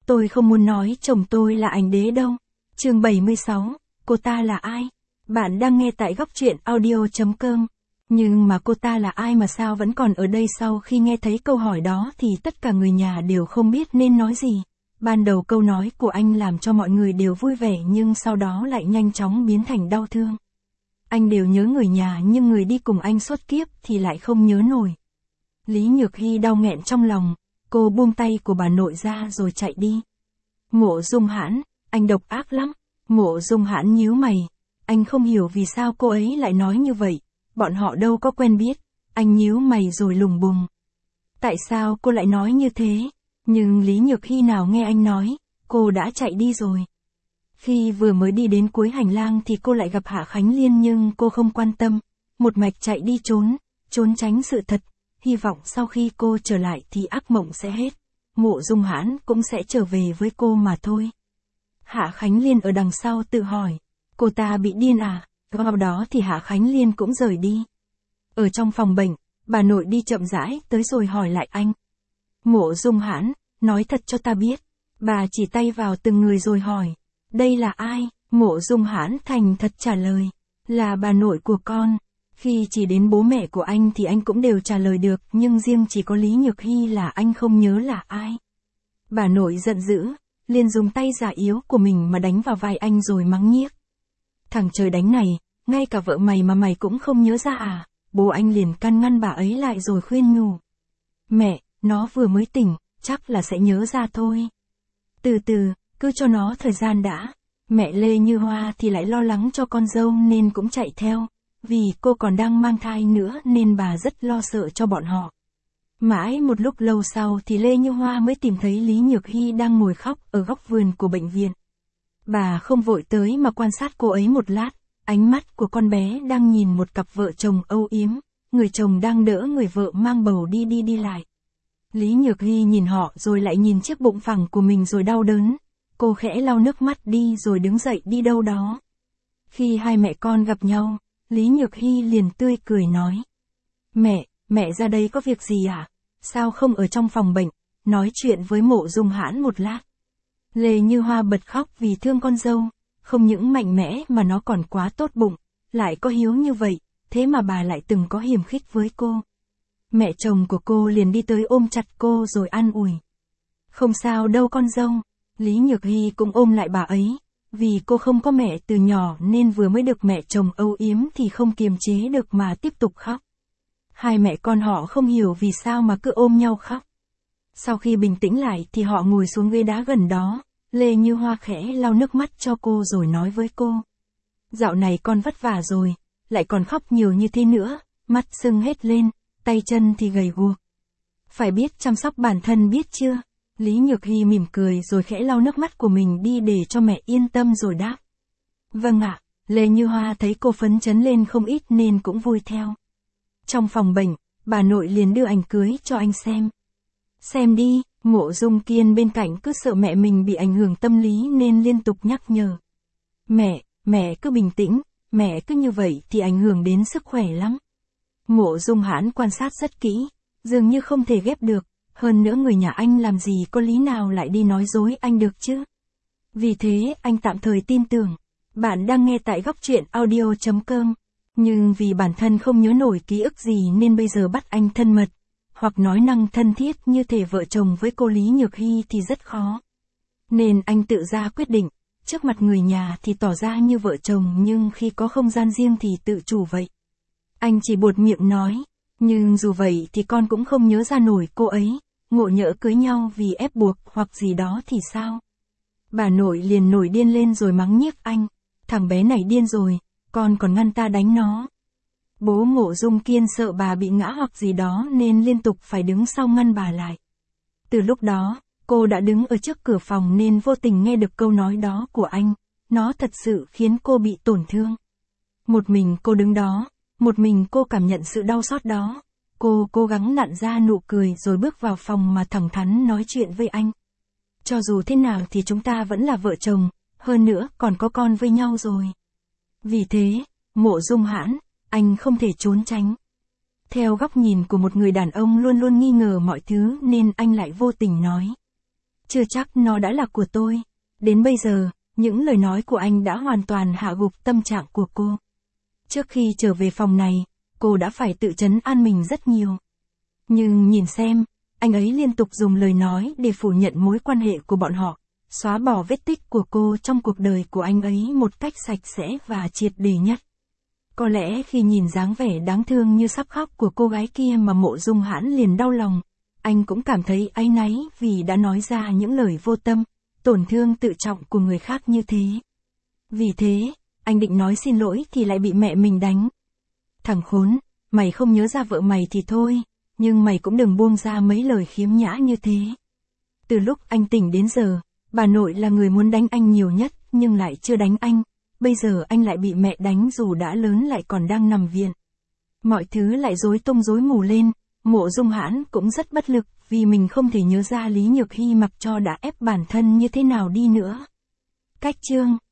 Tôi không muốn nói chồng tôi là ảnh đế đâu. Chương 76, cô ta là ai? Bạn đang nghe tại góc truyện audio.com. Nhưng mà cô ta là ai mà sao vẫn còn ở đây? Sau khi nghe thấy câu hỏi đó thì tất cả người nhà đều không biết nên nói gì. Ban đầu câu nói của anh làm cho mọi người đều vui vẻ nhưng sau đó lại nhanh chóng biến thành đau thương. Anh đều nhớ người nhà nhưng người đi cùng anh suốt kiếp thì lại không nhớ nổi. Lý Nhược Hy đau nghẹn trong lòng, cô buông tay của bà nội ra rồi chạy đi. Mộ Dung Hãn, anh độc ác lắm. Mộ Dung Hãn nhíu mày, anh không hiểu vì sao cô ấy lại nói như vậy, bọn họ đâu có quen biết. Anh nhíu mày rồi lùng bùng. Tại sao cô lại nói như thế? Nhưng Lý Nhược Hy nào nghe anh nói, cô đã chạy đi rồi. Khi vừa mới đi đến cuối hành lang thì cô lại gặp Hạ Khánh Liên nhưng cô không quan tâm, một mạch chạy đi trốn tránh sự thật, hy vọng sau khi cô trở lại thì ác mộng sẽ hết, Mộ Dung Hãn cũng sẽ trở về với cô mà thôi. Hạ Khánh Liên ở đằng sau tự hỏi, cô ta bị điên à? Sau đó thì Hạ Khánh Liên cũng rời đi. Ở trong phòng bệnh, bà nội đi chậm rãi tới rồi hỏi lại anh. Mộ Dung Hãn, nói thật cho ta biết. Bà chỉ tay vào từng người rồi hỏi, đây là ai? Mộ Dung Hãn thành thật trả lời, là bà nội của con. Khi chỉ đến bố mẹ của anh thì anh cũng đều trả lời được, nhưng riêng chỉ có Lý Nhược Hy là anh không nhớ là ai. Bà nội giận dữ, liền dùng tay già yếu của mình mà đánh vào vai anh rồi mắng nhiếc. Thằng trời đánh này, ngay cả vợ mày mà mày cũng không nhớ ra à? Bố anh liền can ngăn bà ấy lại rồi khuyên nhủ. Mẹ, nó vừa mới tỉnh, chắc là sẽ nhớ ra thôi. Từ từ, cứ cho nó thời gian đã. Mẹ Lê Như Hoa thì lại lo lắng cho con dâu nên cũng chạy theo. Vì cô còn đang mang thai nữa nên bà rất lo sợ cho bọn họ. Mãi một lúc lâu sau thì Lê Như Hoa mới tìm thấy Lý Nhược Hy đang ngồi khóc ở góc vườn của bệnh viện. Bà không vội tới mà quan sát cô ấy một lát, ánh mắt của con bé đang nhìn một cặp vợ chồng âu yếm, người chồng đang đỡ người vợ mang bầu đi lại. Lý Nhược Hy nhìn họ rồi lại nhìn chiếc bụng phẳng của mình rồi đau đớn, cô khẽ lau nước mắt đi rồi đứng dậy đi đâu đó. Khi hai mẹ con gặp nhau, Lý Nhược Hy liền tươi cười nói. Mẹ ra đây có việc gì à? Sao không ở trong phòng bệnh, nói chuyện với Mộ Dung Hãn một lát? Lê Như Hoa bật khóc vì thương con dâu, không những mạnh mẽ mà nó còn quá tốt bụng, lại có hiếu như vậy, thế mà bà lại từng có hiềm khích với cô. Mẹ chồng của cô liền đi tới ôm chặt cô rồi an ủi. Không sao đâu con dâu. Lý Nhược Hy cũng ôm lại bà ấy, vì cô không có mẹ từ nhỏ nên vừa mới được mẹ chồng âu yếm thì không kiềm chế được mà tiếp tục khóc. Hai mẹ con họ không hiểu vì sao mà cứ ôm nhau khóc. Sau khi bình tĩnh lại thì họ ngồi xuống ghế đá gần đó, Lê Như Hoa khẽ lau nước mắt cho cô rồi nói với cô. Dạo này con vất vả rồi, lại còn khóc nhiều như thế nữa, mắt sưng hết lên, tay chân thì gầy guộc. Phải biết chăm sóc bản thân biết chưa? Lý Nhược Hy mỉm cười rồi khẽ lau nước mắt của mình đi để cho mẹ yên tâm rồi đáp. Vâng ạ, Lê Như Hoa thấy cô phấn chấn lên không ít nên cũng vui theo. Trong phòng bệnh, bà nội liền đưa ảnh cưới cho anh xem. Xem đi, Mộ Dung Kiên bên cạnh cứ sợ mẹ mình bị ảnh hưởng tâm lý nên liên tục nhắc nhở. Mẹ cứ bình tĩnh, mẹ cứ như vậy thì ảnh hưởng đến sức khỏe lắm. Mộ Dung Hãn quan sát rất kỹ, dường như không thể ghép được, hơn nữa người nhà anh làm gì có lý nào lại đi nói dối anh được chứ. Vì thế anh tạm thời tin tưởng. Bạn đang nghe tại góc truyện audio.com. Nhưng vì bản thân không nhớ nổi ký ức gì nên bây giờ bắt anh thân mật, hoặc nói năng thân thiết như thể vợ chồng với cô Lý Nhược Hy thì rất khó. Nên anh tự ra quyết định, trước mặt người nhà thì tỏ ra như vợ chồng nhưng khi có không gian riêng thì tự chủ vậy. Anh chỉ buột miệng nói, nhưng dù vậy thì con cũng không nhớ ra nổi cô ấy, ngộ nhỡ cưới nhau vì ép buộc hoặc gì đó thì sao? Bà nội liền nổi điên lên rồi mắng nhiếc anh, thằng bé này điên rồi, con còn ngăn ta đánh nó. Bố Mộ Dung Kiên sợ bà bị ngã hoặc gì đó nên liên tục phải đứng sau ngăn bà lại. Từ lúc đó, cô đã đứng ở trước cửa phòng nên vô tình nghe được câu nói đó của anh, nó thật sự khiến cô bị tổn thương. Một mình cô đứng đó, một mình cô cảm nhận sự đau xót đó. Cô cố gắng nặn ra nụ cười rồi bước vào phòng mà thẳng thắn nói chuyện với anh. Cho dù thế nào thì chúng ta vẫn là vợ chồng, hơn nữa còn có con với nhau rồi. Vì thế, Mộ Dung Hãn, anh không thể trốn tránh. Theo góc nhìn của một người đàn ông luôn luôn nghi ngờ mọi thứ nên anh lại vô tình nói. chưa chắc nó đã là của tôi. Đến bây giờ, những lời nói của anh đã hoàn toàn hạ gục tâm trạng của cô. Trước khi trở về phòng này, cô đã phải tự trấn an mình rất nhiều. Nhưng nhìn xem, anh ấy liên tục dùng lời nói để phủ nhận mối quan hệ của bọn họ, xóa bỏ vết tích của cô trong cuộc đời của anh ấy một cách sạch sẽ và triệt để nhất. Có lẽ khi nhìn dáng vẻ đáng thương như sắp khóc của cô gái kia mà Mộ Dung Hãn liền đau lòng, anh cũng cảm thấy áy náy vì đã nói ra những lời vô tâm, tổn thương tự trọng của người khác như thế. Vì thế, anh định nói xin lỗi thì lại bị mẹ mình đánh. Thằng khốn, mày không nhớ ra vợ mày thì thôi, nhưng mày cũng đừng buông ra mấy lời khiếm nhã như thế. Từ lúc anh tỉnh đến giờ, bà nội là người muốn đánh anh nhiều nhất nhưng lại chưa đánh anh. Bây giờ anh lại bị mẹ đánh dù đã lớn lại còn đang nằm viện. Mọi thứ lại rối tung rối mù lên, Mộ Dung Hãn cũng rất bất lực vì mình không thể nhớ ra Lý Nhược Hy mặc cho đã ép bản thân như thế nào đi nữa. Cách chương